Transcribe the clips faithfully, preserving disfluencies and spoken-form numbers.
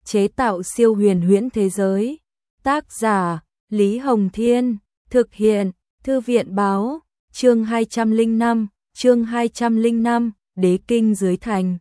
chế tạo siêu huyền huyễn thế giới. Tác giả Lý Hồng Thiên, thực hiện Thư viện Báo, chương hai trăm lẻ năm, chương hai trăm lẻ năm, Đế kinh dưới thành.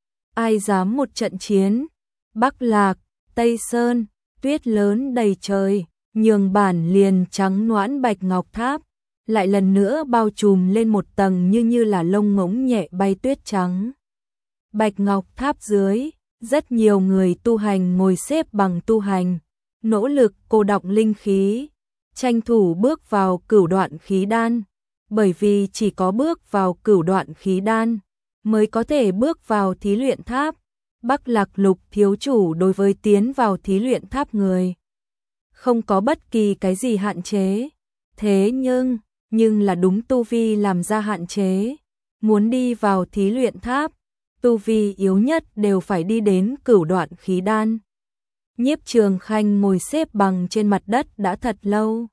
Ai dám một trận chiến? Bắc Lạc, Tây Sơn, tuyết lớn đầy trời, nhường bản liền trắng noãn bạch ngọc tháp, lại lần nữa bao trùm lên một tầng như như là lông ngỗng nhẹ bay tuyết trắng. Bạch ngọc tháp dưới, rất nhiều người tu hành ngồi xếp bằng tu hành, nỗ lực cô đọng linh khí, tranh thủ bước vào cửu đoạn khí đan, bởi vì chỉ có bước vào cửu đoạn khí đan mới có thể bước vào thí luyện tháp. Bắc Lạc Lục thiếu chủ đối với tiến vào thí luyện tháp người không có bất kỳ cái gì hạn chế, thế nhưng, nhưng là đúng tu vi làm ra hạn chế. Muốn đi vào thí luyện tháp, tu vi yếu nhất đều phải đi đến cửu đoạn khí đan. Nhiếp Trường Khanh ngồi xếp bằng trên mặt đất đã thật lâu.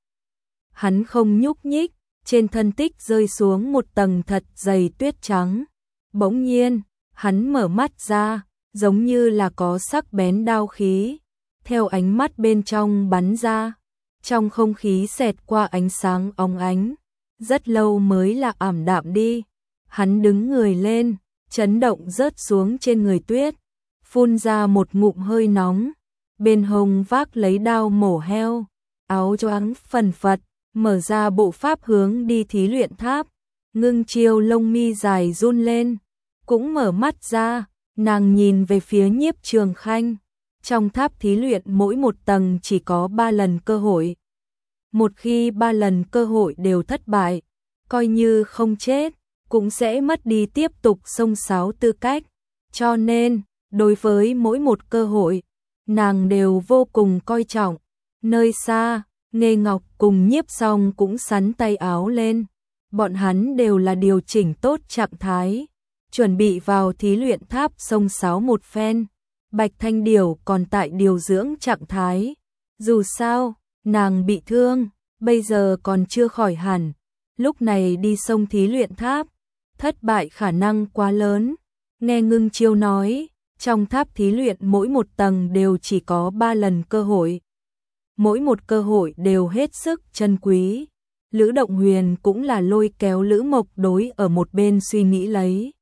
Hắn không nhúc nhích, trên thân tích rơi xuống một tầng thật dày tuyết trắng. Bỗng nhiên, hắn mở mắt ra, giống như là có sắc bén đao khí, theo ánh mắt bên trong bắn ra, trong không khí xẹt qua ánh sáng óng ánh, rất lâu mới là ảm đạm đi. Hắn đứng người lên, chấn động rớt xuống trên người tuyết, phun ra một ngụm hơi nóng, bên hông vác lấy đao mổ heo, áo choàng phần phật, mở ra bộ pháp hướng đi thí luyện tháp. Ngưng Chiêu lông mi dài run lên, cũng mở mắt ra, nàng nhìn về phía Nhiếp Trường Khanh. Trong tháp thí luyện mỗi một tầng chỉ có ba lần cơ hội. Một khi ba lần cơ hội đều thất bại, coi như không chết, cũng sẽ mất đi tiếp tục xông xáo tư cách. Cho nên, đối với mỗi một cơ hội, nàng đều vô cùng coi trọng. Nơi xa, Nghê Ngọc cùng Nhiếp Song cũng sắn tay áo lên. Bọn hắn đều là điều chỉnh tốt trạng thái, chuẩn bị vào thí luyện tháp xông xáo một phen. Bạch Thanh Điểu còn tại điều dưỡng trạng thái. Dù sao, nàng bị thương, bây giờ còn chưa khỏi hẳn. Lúc này đi xông thí luyện tháp, thất bại khả năng quá lớn. Nghe Ngưng Chiêu nói, trong tháp thí luyện mỗi một tầng đều chỉ có ba lần cơ hội. Mỗi một cơ hội đều hết sức chân quý. Lữ Động Huyền cũng là lôi kéo Lữ Mộc Đối ở một bên suy nghĩ lấy.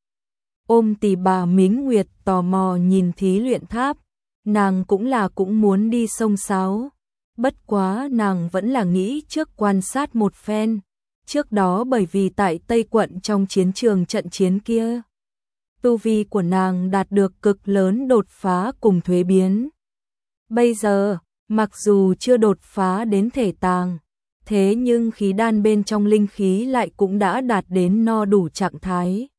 Ôm Tỳ Bà Mính Nguyệt tò mò nhìn thí luyện tháp, nàng cũng là cũng muốn đi xông xáo. Bất quá nàng vẫn là nghĩ trước quan sát một phen. Trước đó bởi vì tại Tây Quận trong chiến trường trận chiến kia, tu vi của nàng đạt được cực lớn đột phá cùng thuế biến. Bây giờ, mặc dù chưa đột phá đến thể tàng, thế nhưng khí đan bên trong linh khí lại cũng đã đạt đến no đủ trạng thái.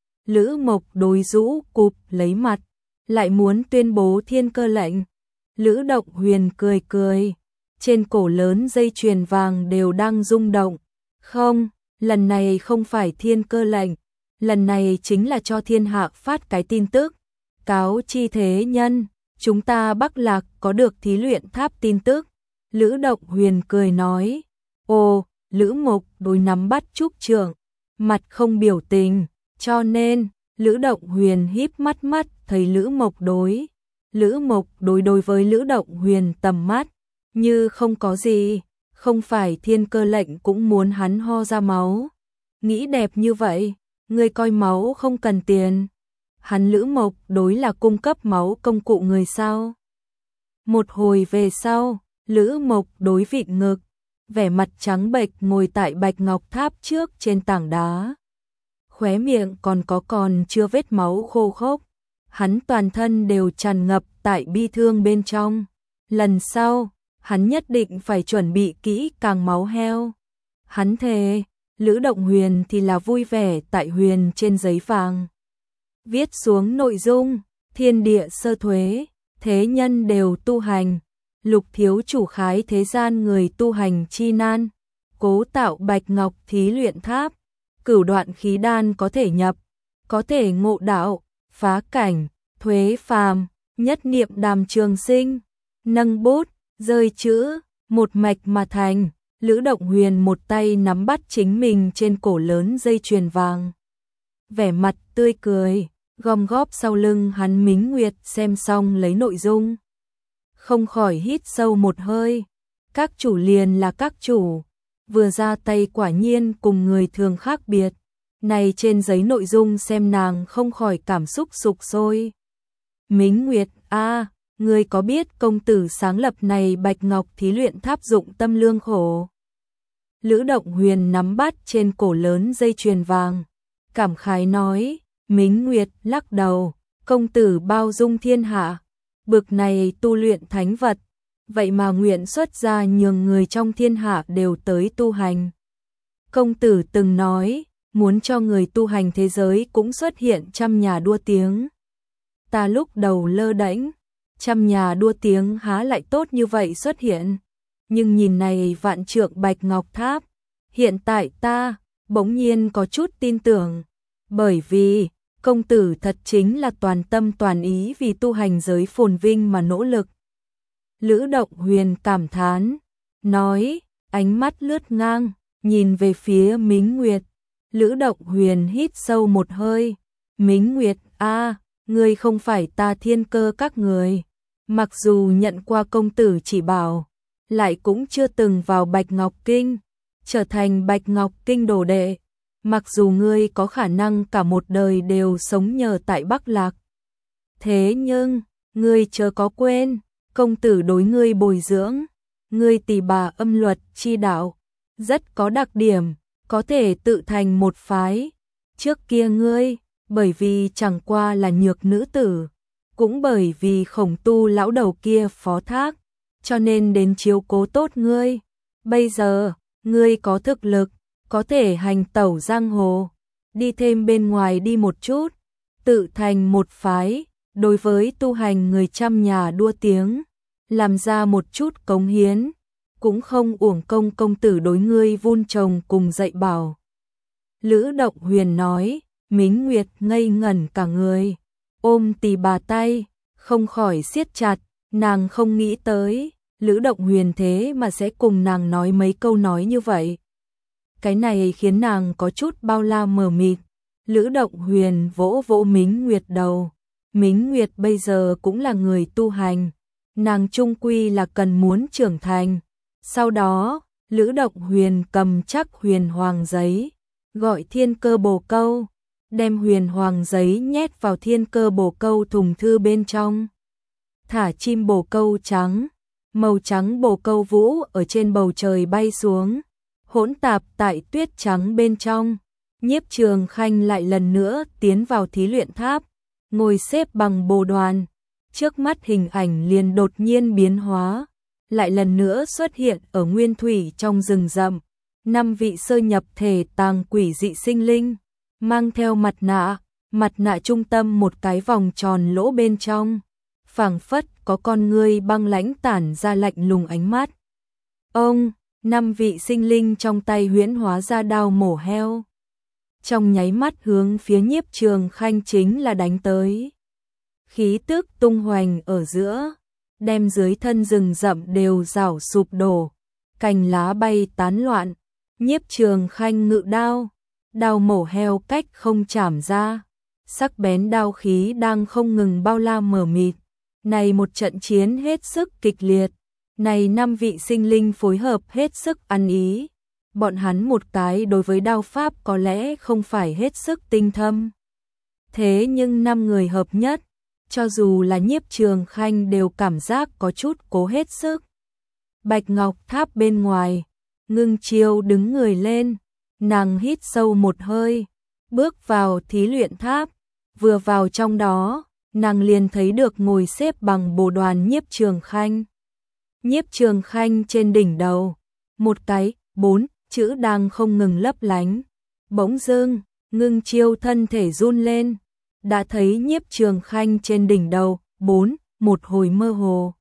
Lữ Mộc Đối rũ cụp lấy mặt, lại muốn tuyên bố thiên cơ lệnh. Lữ Động Huyền cười cười, trên cổ lớn dây chuyền vàng đều đang rung động. Không, lần này không phải thiên cơ lệnh, lần này chính là cho thiên hạ phát cái tin tức. Cáo chi thế nhân, chúng ta Bắc Lạc có được thí luyện tháp tin tức. Lữ Động Huyền cười nói. Ồ, Lữ Mộc Đối nắm bắt trúc trượng, mặt không biểu tình, cho nên Lữ Động Huyền híp mắt mắt thấy Lữ Mộc Đối. Lữ Mộc Đối đối với Lữ Động Huyền tầm mắt như không có gì, không phải thiên cơ lệnh cũng muốn hắn ho ra máu. Nghĩ đẹp như vậy, người coi máu không cần tiền. Hắn Lữ Mộc Đối là cung cấp máu công cụ người sao? Một hồi về sau, Lữ Mộc Đối vịn ngực, vẻ mặt trắng bệch ngồi tại Bạch Ngọc Tháp trước trên tảng đá. Khóe miệng còn có còn chưa vết máu khô khốc. Hắn toàn thân đều tràn ngập tại bi thương bên trong. Lần sau, hắn nhất định phải chuẩn bị kỹ càng máu heo. Hắn thề. Lữ Động Huyền thì là vui vẻ tại huyền trên giấy vàng viết xuống nội dung: thiên địa sơ thuế, thế nhân đều tu hành, Lục thiếu chủ khái thế gian người tu hành chi nan, cố tạo Bạch Ngọc thí luyện tháp, cửu đoạn khí đan có thể nhập, có thể ngộ đạo, phá cảnh, thuế phàm, nhất niệm đàm trường sinh. Nâng bút, rơi chữ, một mạch mà thành. Lữ Động Huyền một tay nắm bắt chính mình trên cổ lớn dây chuyền vàng, vẻ mặt tươi cười, gom góp sau lưng hắn Mính Nguyệt xem xong lấy nội dung, không khỏi hít sâu một hơi. Các chủ liền là các chủ, vừa ra tay quả nhiên cùng người thường khác biệt. Này trên giấy nội dung xem nàng không khỏi cảm xúc sục sôi. Mính Nguyệt, a, ngươi có biết công tử sáng lập này Bạch Ngọc thí luyện tháp dụng tâm lương khổ. Lữ Động Huyền nắm bắt trên cổ lớn dây chuyền vàng, cảm khái nói. Mính Nguyệt lắc đầu, công tử bao dung thiên hạ, bực này tu luyện thánh vật, vậy mà nguyện xuất gia nhường người trong thiên hạ đều tới tu hành. Công tử từng nói, muốn cho người tu hành thế giới cũng xuất hiện trăm nhà đua tiếng. Ta lúc đầu lơ đễnh, trăm nhà đua tiếng há lại tốt như vậy xuất hiện, nhưng nhìn này vạn trượng Bạch Ngọc Tháp, hiện tại ta bỗng nhiên có chút tin tưởng, bởi vì công tử thật chính là toàn tâm toàn ý vì tu hành giới phồn vinh mà nỗ lực. Lữ Động Huyền cảm thán, nói, ánh mắt lướt ngang, nhìn về phía Mính Nguyệt. Lữ Động Huyền hít sâu một hơi, Mính Nguyệt, a, ngươi không phải ta thiên cơ các người, mặc dù nhận qua công tử chỉ bảo, lại cũng chưa từng vào Bạch Ngọc Kinh, trở thành Bạch Ngọc Kinh đồ đệ. Mặc dù ngươi có khả năng cả một đời đều sống nhờ tại Bắc Lạc. Thế nhưng, ngươi chớ có quên, công tử đối ngươi bồi dưỡng, ngươi tỳ bà âm luật chi đạo, rất có đặc điểm, có thể tự thành một phái. Trước kia ngươi, bởi vì chẳng qua là nhược nữ tử, cũng bởi vì Khổng Tu lão đầu kia phó thác, cho nên đến chiếu cố tốt ngươi. Bây giờ, ngươi có thực lực, có thể hành tẩu giang hồ, đi thêm bên ngoài đi một chút, tự thành một phái, đối với tu hành người trăm nhà đua tiếng, làm ra một chút cống hiến, cũng không uổng công công tử đối ngươi vun trồng cùng dạy bảo. Lữ Động Huyền nói, Mính Nguyệt ngây ngẩn cả người, ôm tỳ bà tay, không khỏi siết chặt, nàng không nghĩ tới, Lữ Động Huyền thế mà sẽ cùng nàng nói mấy câu nói như vậy. Cái này khiến nàng có chút bao la mờ mịt. Lữ Động Huyền vỗ vỗ Mính Nguyệt đầu. Mính Nguyệt bây giờ cũng là người tu hành, nàng chung quy là cần muốn trưởng thành. Sau đó, Lữ Động Huyền cầm chắc huyền hoàng giấy, gọi thiên cơ bồ câu, đem huyền hoàng giấy nhét vào thiên cơ bồ câu thùng thư bên trong. Thả chim bồ câu trắng, màu trắng bồ câu vũ ở trên bầu trời bay xuống, hỗn tạp tại tuyết trắng bên trong. Nhiếp Trường Khanh lại lần nữa tiến vào thí luyện tháp, ngồi xếp bằng bồ đoàn, trước mắt hình ảnh liền đột nhiên biến hóa, lại lần nữa xuất hiện ở nguyên thủy trong rừng rậm. Năm vị sơ nhập thể tàng quỷ dị sinh linh, mang theo mặt nạ, mặt nạ trung tâm một cái vòng tròn lỗ bên trong, phảng phất có con ngươi băng lãnh tản ra lạnh lùng ánh mắt. Ông, năm vị sinh linh trong tay huyễn hóa ra đao mổ heo, trong nháy mắt hướng phía Nhiếp Trường Khanh chính là đánh tới. Khí tức tung hoành ở giữa, đem dưới thân rừng rậm đều rảo sụp đổ, cành lá bay tán loạn. Nhiếp Trường Khanh ngự đao, đao mổ heo cách không chảm ra, sắc bén đao khí đang không ngừng bao la mờ mịt. Này một trận chiến hết sức kịch liệt, này năm vị sinh linh phối hợp hết sức ăn ý. Bọn hắn một cái đối với đao pháp có lẽ không phải hết sức tinh thâm, thế nhưng năm người hợp nhất, cho dù là Nhiếp Trường Khanh đều cảm giác có chút cố hết sức. Bạch Ngọc Tháp bên ngoài, Ngưng Chiêu đứng người lên, nàng hít sâu một hơi, bước vào thí luyện tháp, vừa vào trong đó, nàng liền thấy được ngồi xếp bằng bồ đoàn Nhiếp Trường Khanh. Nhiếp Trường Khanh trên đỉnh đầu, một cái, bốn chữ đang không ngừng lấp lánh. Bỗng dưng, Ngưng Chiêu thân thể run lên, đã thấy Nhiếp Trường Khanh trên đỉnh đầu, bốn, một hồi mơ hồ,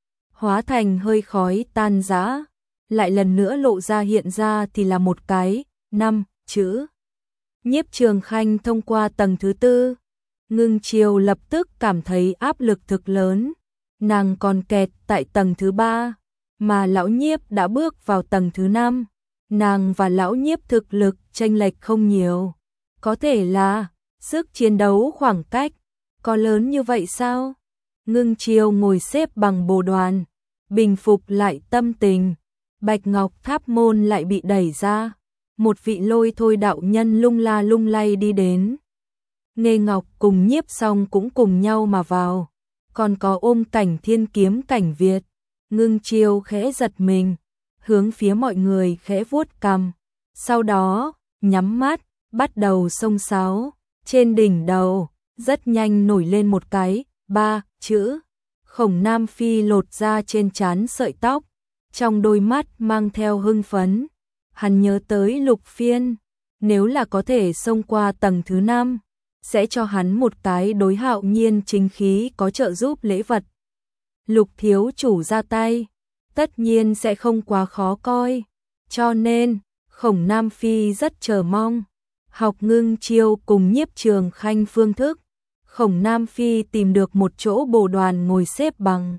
hóa thành hơi khói tan rã, lại lần nữa lộ ra hiện ra thì là một cái, năm, chữ. Nhiếp Trường Khanh thông qua tầng thứ tư, Ngưng Chiêu lập tức cảm thấy áp lực thực lớn, nàng còn kẹt tại tầng thứ ba, mà lão Nhiếp đã bước vào tầng thứ năm. Nàng và lão Nhiếp thực lực chênh lệch không nhiều, có thể là sức chiến đấu khoảng cách có lớn như vậy sao? Ngưng Chiêu ngồi xếp bằng bồ đoàn, bình phục lại tâm tình. Bạch Ngọc Tháp môn lại bị đẩy ra, một vị Lôi Thôi đạo nhân lung la lung lay đi đến. Nghê Ngọc cùng Nhiếp Song cũng cùng nhau mà vào, còn có Ôm Cảnh Thiên kiếm Cảnh Việt. Ngưng Chiêu khẽ giật mình, hướng phía mọi người khẽ vuốt cằm, sau đó nhắm mắt, bắt đầu xông xáo. Trên đỉnh đầu, rất nhanh nổi lên một cái, ba, chữ. Khổng Nam Phi lột ra trên trán sợi tóc, trong đôi mắt mang theo hưng phấn. Hắn nhớ tới Lục Phiên, nếu là có thể xông qua tầng thứ năm, sẽ cho hắn một cái đối hạo nhiên chính khí có trợ giúp lễ vật. Lục thiếu chủ ra tay, tất nhiên sẽ không quá khó coi, cho nên Khổng Nam Phi rất chờ mong. Học Ngưng Chiêu cùng Nhiếp Trường Khanh phương thức, Khổng Nam Phi tìm được một chỗ bồ đoàn ngồi xếp bằng.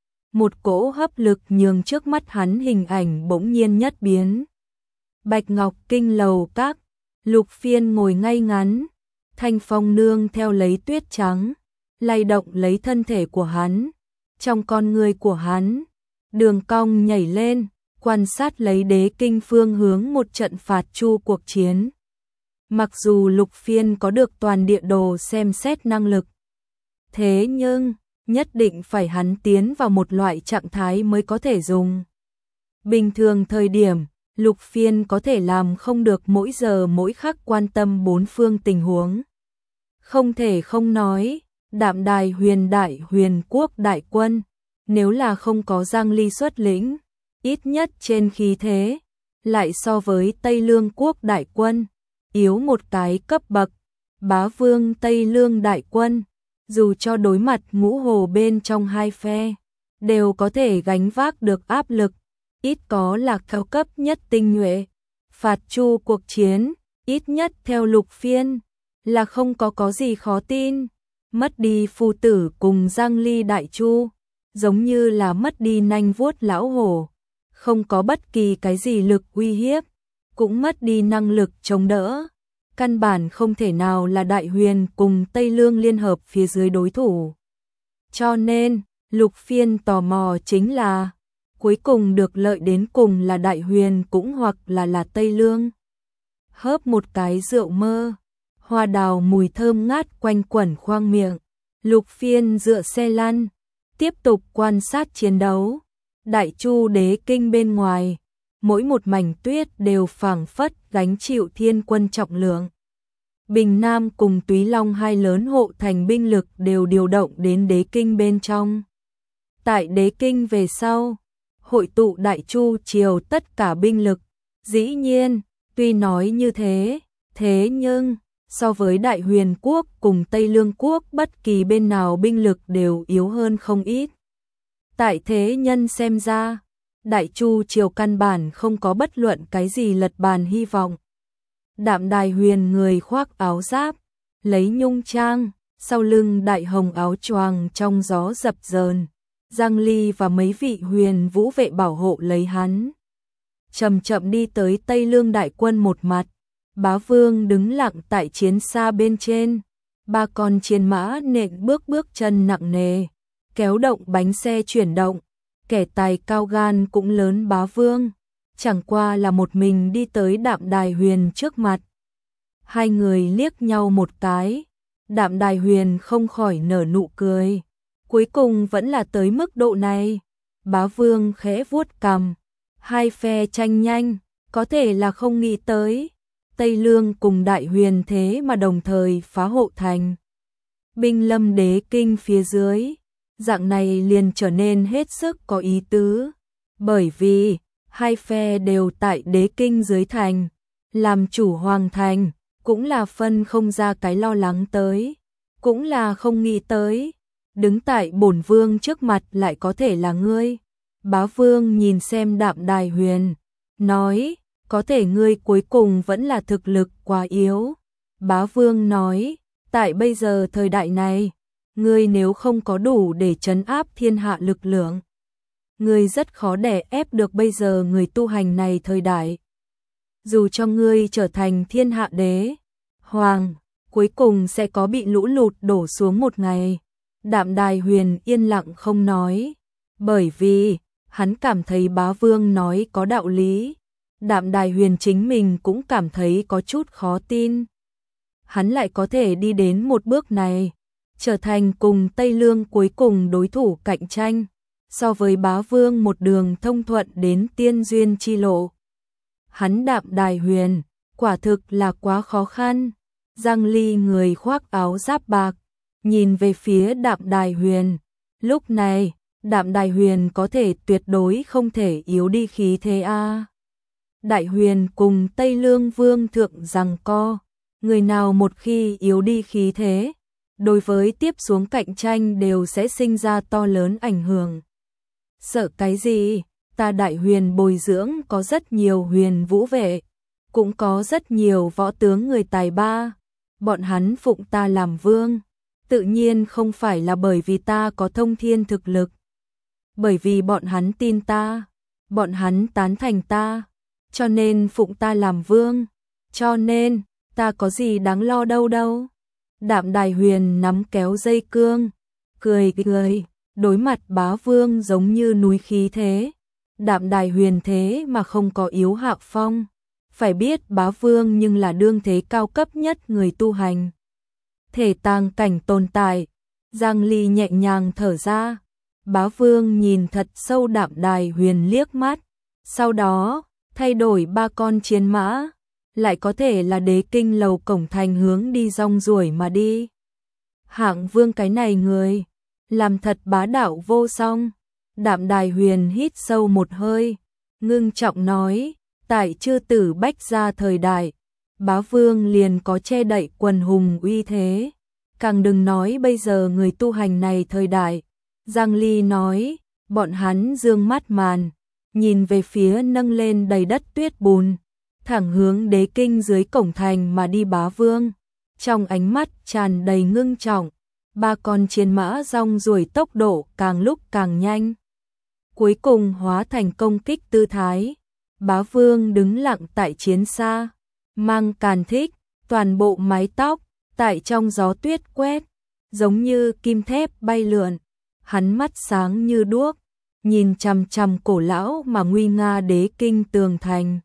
Một cỗ hấp lực nhường trước mắt hắn hình ảnh bỗng nhiên nhất biến. Bạch Ngọc Kinh lầu các, Lục Phiên ngồi ngay ngắn, Thanh Phong nương theo lấy tuyết trắng, lay động lấy thân thể của hắn. Trong con người của hắn, đường cong nhảy lên, quan sát lấy Đế Kinh phương hướng một trận phạt chu cuộc chiến. Mặc dù Lục Phiên có được toàn địa đồ xem xét năng lực, thế nhưng nhất định phải hắn tiến vào một loại trạng thái mới có thể dùng. Bình thường thời điểm, Lục Phiên có thể làm không được mỗi giờ mỗi khắc quan tâm bốn phương tình huống. Không thể không nói, Đạm Đài Huyền Đại Huyền Quốc đại quân, nếu là không có Giang Ly xuất lĩnh, ít nhất trên khí thế, lại so với Tây Lương Quốc đại quân, yếu một cái cấp bậc. Bá Vương Tây Lương đại quân, dù cho đối mặt ngũ hồ bên trong hai phe, đều có thể gánh vác được áp lực, ít có là cao cấp nhất tinh nhuệ. Phạt chu cuộc chiến, ít nhất theo Lục Phiên, là không có có gì khó tin. Mất đi phu tử cùng Giang Ly đại chu, giống như là mất đi nanh vuốt lão hổ, không có bất kỳ cái gì lực uy hiếp, cũng mất đi năng lực chống đỡ. Căn bản không thể nào là Đại Huyền cùng Tây Lương liên hợp phía dưới đối thủ. Cho nên, Lục Phiên tò mò chính là, cuối cùng được lợi đến cùng là Đại Huyền cũng hoặc là là Tây Lương. Hớp một cái rượu mơ, hoa đào mùi thơm ngát quanh quẩn khoang miệng. Lục Phiên dựa xe lăn, tiếp tục quan sát chiến đấu. Đại Chu Đế Kinh bên ngoài, mỗi một mảnh tuyết đều phảng phất gánh chịu thiên quân trọng lượng. Bình Nam cùng Túy Long hai lớn hộ thành binh lực đều điều động đến Đế Kinh bên trong. Tại Đế Kinh về sau, hội tụ Đại Chu triều tất cả binh lực. Dĩ nhiên, tuy nói như thế, thế nhưng so với Đại Huyền Quốc cùng Tây Lương Quốc bất kỳ bên nào binh lực đều yếu hơn không ít. Tại thế nhân xem ra, Đại Chu triều căn bản không có bất luận cái gì lật bàn hy vọng. Đạm Đài Huyền người khoác áo giáp, lấy nhung trang, sau lưng đại hồng áo choàng trong gió dập dờn. Giang Ly và mấy vị huyền vũ vệ bảo hộ lấy hắn. Chậm chậm đi tới Tây Lương đại quân một mặt, Bá Vương đứng lặng tại chiến xa bên trên. Ba con chiến mã nện bước bước chân nặng nề, kéo động bánh xe chuyển động. Kẻ tài cao gan cũng lớn Bá Vương, chẳng qua là một mình đi tới Đạm Đài Huyền trước mặt. Hai người liếc nhau một cái, Đạm Đài Huyền không khỏi nở nụ cười. Cuối cùng vẫn là tới mức độ này. Bá Vương khẽ vuốt cằm, hai phe tranh nhanh, có thể là không nghĩ tới. Tây Lương cùng Đại Huyền thế mà đồng thời phá hộ thành. Binh lâm Đế Kinh phía dưới. Dạng này liền trở nên hết sức có ý tứ, bởi vì hai phe đều tại Đế Kinh dưới thành, làm chủ hoàng thành, cũng là phân không ra cái lo lắng tới, cũng là không nghĩ tới, đứng tại bổn vương trước mặt lại có thể là ngươi. Bá Vương nhìn xem Đạm Đài Huyền, nói, có thể ngươi cuối cùng vẫn là thực lực quá yếu. Bá Vương nói, tại bây giờ thời đại này, ngươi nếu không có đủ để trấn áp thiên hạ lực lượng, ngươi rất khó đè ép được bây giờ người tu hành này thời đại. Dù cho ngươi trở thành thiên hạ đế, hoàng, cuối cùng sẽ có bị lũ lụt đổ xuống một ngày. Đạm Đài Huyền yên lặng không nói, bởi vì hắn cảm thấy bá vương nói có đạo lý. Đạm Đài Huyền chính mình cũng cảm thấy có chút khó tin. Hắn lại có thể đi đến một bước này, trở thành cùng Tây Lương cuối cùng đối thủ cạnh tranh, so với bá vương một đường thông thuận đến tiên duyên chi lộ. Hắn Đạm Đài Huyền, quả thực là quá khó khăn. Giang Ly người khoác áo giáp bạc, nhìn về phía Đạm Đài Huyền. Lúc này, Đạm Đài Huyền có thể tuyệt đối không thể yếu đi khí thế a. Đại Huyền cùng Tây Lương Vương thượng giằng co, người nào một khi yếu đi khí thế, đối với tiếp xuống cạnh tranh đều sẽ sinh ra to lớn ảnh hưởng. Sợ cái gì, ta Đại Huyền bồi dưỡng có rất nhiều huyền vũ vệ, cũng có rất nhiều võ tướng người tài ba, bọn hắn phụng ta làm vương, tự nhiên không phải là bởi vì ta có thông thiên thực lực, bởi vì bọn hắn tin ta, bọn hắn tán thành ta, cho nên phụng ta làm vương, cho nên ta có gì đáng lo đâu đâu. Đạm Đài Huyền nắm kéo dây cương, cười cười, đối mặt bá vương giống như núi khí thế. Đạm Đài Huyền thế mà không có yếu hạ phong, phải biết bá vương nhưng là đương thế cao cấp nhất người tu hành. Thể tàng cảnh tồn tại, Giang Ly nhẹ nhàng thở ra, bá vương nhìn thật sâu Đạm Đài Huyền liếc mắt, sau đó thay đổi ba con chiến mã, lại có thể là Đế Kinh lầu cổng thành hướng đi rong ruổi mà đi. Hạng vương cái này người, làm thật bá đạo vô song. Đạm Đài Huyền hít sâu một hơi, ngưng trọng nói, tại chư tử bách gia thời đại, bá vương liền có che đậy quần hùng uy thế, càng đừng nói bây giờ người tu hành này thời đại. Giang Ly nói, bọn hắn dương mắt màn, nhìn về phía nâng lên đầy đất tuyết bùn, thẳng hướng Đế Kinh dưới cổng thành mà đi bá vương, trong ánh mắt tràn đầy ngưng trọng, ba con chiến mã rong ruổi tốc độ càng lúc càng nhanh, cuối cùng hóa thành công kích tư thái. Bá vương đứng lặng tại chiến xa, mang càn thích, toàn bộ mái tóc tại trong gió tuyết quét, giống như kim thép bay lượn. Hắn mắt sáng như đuốc, nhìn chằm chằm cổ lão mà nguy nga Đế Kinh tường thành.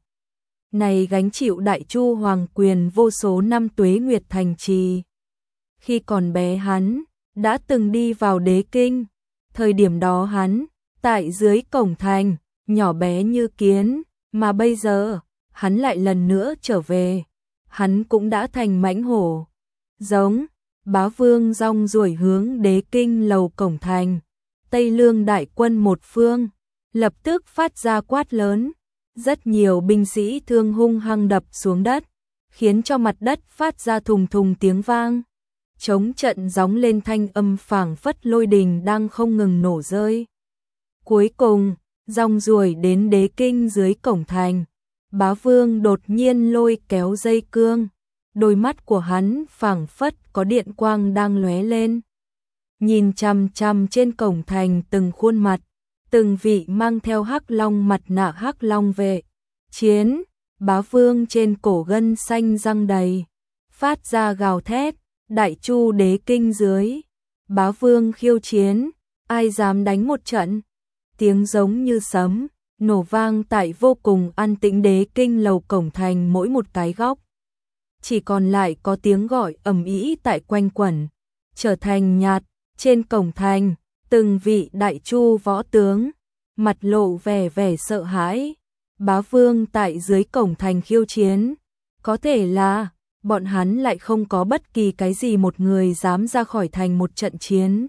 Này gánh chịu đại chu hoàng quyền vô số năm tuế nguyệt thành trì. Khi còn bé hắn đã từng đi vào Đế Kinh, thời điểm đó hắn tại dưới cổng thành, nhỏ bé như kiến, mà bây giờ hắn lại lần nữa trở về, hắn cũng đã thành mãnh hổ. Giống, bá vương rong ruổi hướng Đế Kinh lầu cổng thành, Tây Lương đại quân một phương, lập tức phát ra quát lớn, rất nhiều binh sĩ thương hung hăng đập xuống đất, khiến cho mặt đất phát ra thùng thùng tiếng vang. Chống trận gióng lên thanh âm phảng phất lôi đình đang không ngừng nổ rơi. Cuối cùng, rong ruổi đến Đế Kinh dưới cổng thành, bá vương đột nhiên lôi kéo dây cương, đôi mắt của hắn phảng phất có điện quang đang lóe lên. Nhìn chằm chằm trên cổng thành từng khuôn mặt, từng vị mang theo hắc long mặt nạ hắc long vệ. Chiến, bá vương trên cổ gân xanh răng đầy, phát ra gào thét, đại chu Đế Kinh dưới. Bá vương khiêu chiến, ai dám đánh một trận? Tiếng giống như sấm, nổ vang tại vô cùng an tĩnh Đế Kinh lầu cổng thành mỗi một cái góc. Chỉ còn lại có tiếng gọi ầm ĩ tại quanh quẩn, trở thành nhạt. Trên cổng thành, từng vị đại chu võ tướng, mặt lộ vẻ vẻ sợ hãi. Bá vương tại dưới cổng thành khiêu chiến, có thể là bọn hắn lại không có bất kỳ cái gì một người dám ra khỏi thành một trận chiến.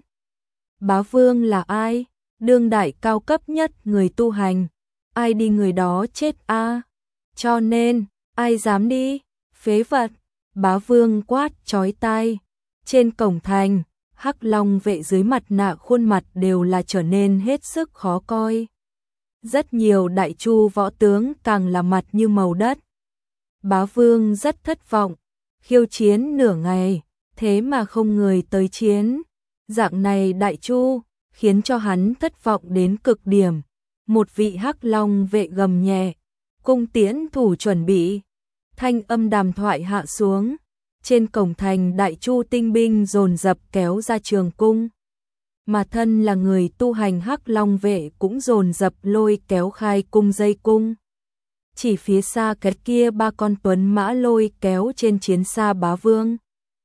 Bá vương là ai? Đương đại cao cấp nhất người tu hành, ai đi người đó chết a. À? Cho nên, ai dám đi? Phế vật. Bá vương quát chói tai. Trên cổng thành, hắc long vệ dưới mặt nạ khuôn mặt đều là trở nên hết sức khó coi. Rất nhiều đại chu võ tướng càng là mặt như màu đất. Bá vương rất thất vọng, khiêu chiến nửa ngày, thế mà không người tới chiến. Dạng này đại chu, khiến cho hắn thất vọng đến cực điểm. Một vị hắc long vệ gầm nhẹ, cung tiễn thủ chuẩn bị. Thanh âm đàm thoại hạ xuống. Trên cổng thành đại chu tinh binh dồn dập kéo ra trường cung. mà thân là người tu hành Hắc Long vệ cũng dồn dập lôi kéo khai cung dây cung. Chỉ phía xa cái kia ba con tuấn mã lôi kéo trên chiến xa Bá Vương.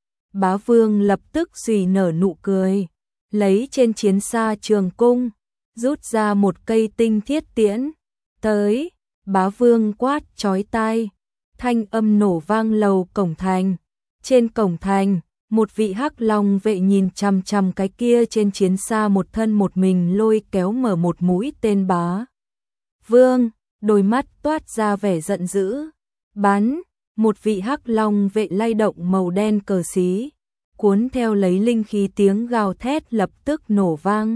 Bá Vương lập tức xùy nở nụ cười, lấy trên chiến xa trường cung, rút ra một cây tinh thiết tiễn. Tới, Bá Vương quát chói tai, thanh âm nổ vang lầu cổng thành. Trên cổng thành, một vị Hắc Long vệ nhìn chằm chằm cái kia trên chiến xa một thân một mình lôi kéo mở một mũi tên Bá Vương, đôi mắt toát ra vẻ giận dữ. Bắn, một vị Hắc Long vệ lay động màu đen cờ xí, cuốn theo lấy linh khí tiếng gào thét lập tức nổ vang.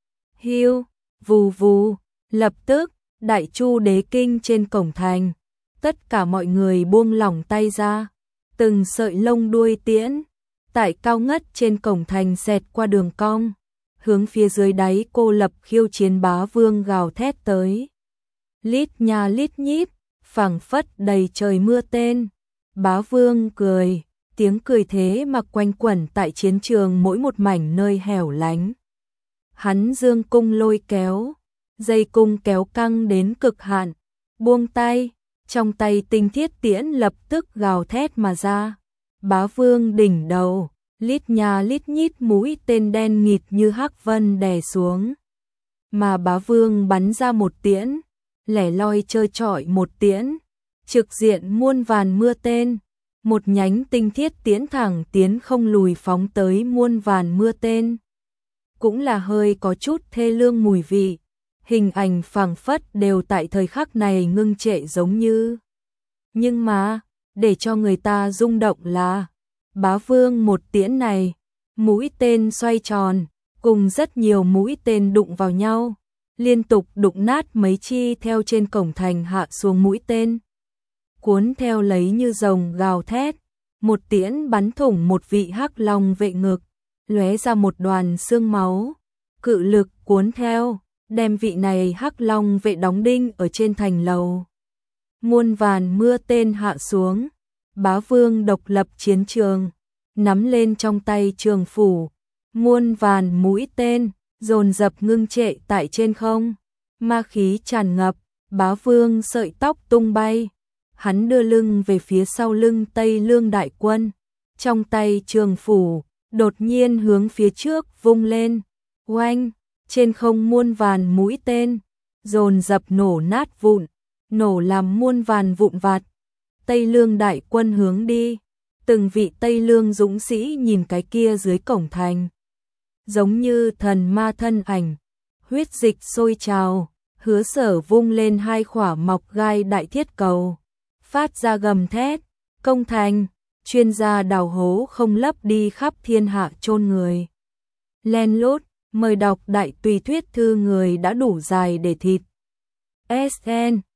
Hiu, vù vù, lập tức, Đại Chu Đế Kinh trên cổng thành, tất cả mọi người buông lỏng tay ra, từng sợi lông đuôi tiễn, tại cao ngất trên cổng thành xẹt qua đường cong, hướng phía dưới đáy cô lập khiêu chiến Bá Vương gào thét tới. Lít nha lít nhít, phảng phất đầy trời mưa tên. Bá Vương cười, tiếng cười thế mà quanh quẩn tại chiến trường mỗi một mảnh nơi hẻo lánh. Hắn dương cung lôi kéo, dây cung kéo căng đến cực hạn, buông tay, trong tay tinh thiết tiễn lập tức gào thét mà ra. Bá Vương đỉnh đầu, lít nha lít nhít mũi tên đen nghịt như hắc vân đè xuống. Mà Bá Vương bắn ra một tiễn, lẻ loi trơ trọi một tiễn, trực diện muôn vàn mưa tên, một nhánh tinh thiết tiễn thẳng tiến không lùi phóng tới muôn vàn mưa tên. Cũng là hơi có chút thê lương mùi vị, hình ảnh phảng phất đều tại thời khắc này ngưng trệ giống như. Nhưng mà, để cho người ta rung động là, Bá Vương một tiễn này, mũi tên xoay tròn, cùng rất nhiều mũi tên đụng vào nhau, liên tục đụng nát mấy chi theo trên cổng thành hạ xuống mũi tên. Cuốn theo lấy như rồng gào thét, một tiễn bắn thủng một vị Hắc Long vệ ngực, lóe ra một đoàn xương máu, cự lực cuốn theo, đem vị này Hắc Long vệ đóng đinh ở trên thành lầu. Muôn vàn mưa tên hạ xuống, Bá Vương độc lập chiến trường, nắm lên trong tay trường phủ, muôn vàn mũi tên dồn dập ngưng trệ tại trên không, ma khí tràn ngập, Bá Vương sợi tóc tung bay, hắn đưa lưng về phía sau lưng Tây Lương đại quân, trong tay trường phủ đột nhiên hướng phía trước vung lên, oanh, trên không muôn vàn mũi tên dồn dập nổ nát vụn, nổ làm muôn vàn vụn vặt. Tây Lương đại quân hướng đi, từng vị Tây Lương dũng sĩ nhìn cái kia dưới cổng thành, giống như thần ma thân ảnh, huyết dịch sôi trào. Hứa Sở vung lên hai khỏa mọc gai đại thiết cầu, phát ra gầm thét, công thành, chuyên gia đào hố không lấp đi khắp thiên hạ chôn người. Len lút, mời đọc đại tùy thuyết thư người đã đủ dài để thịt. ét en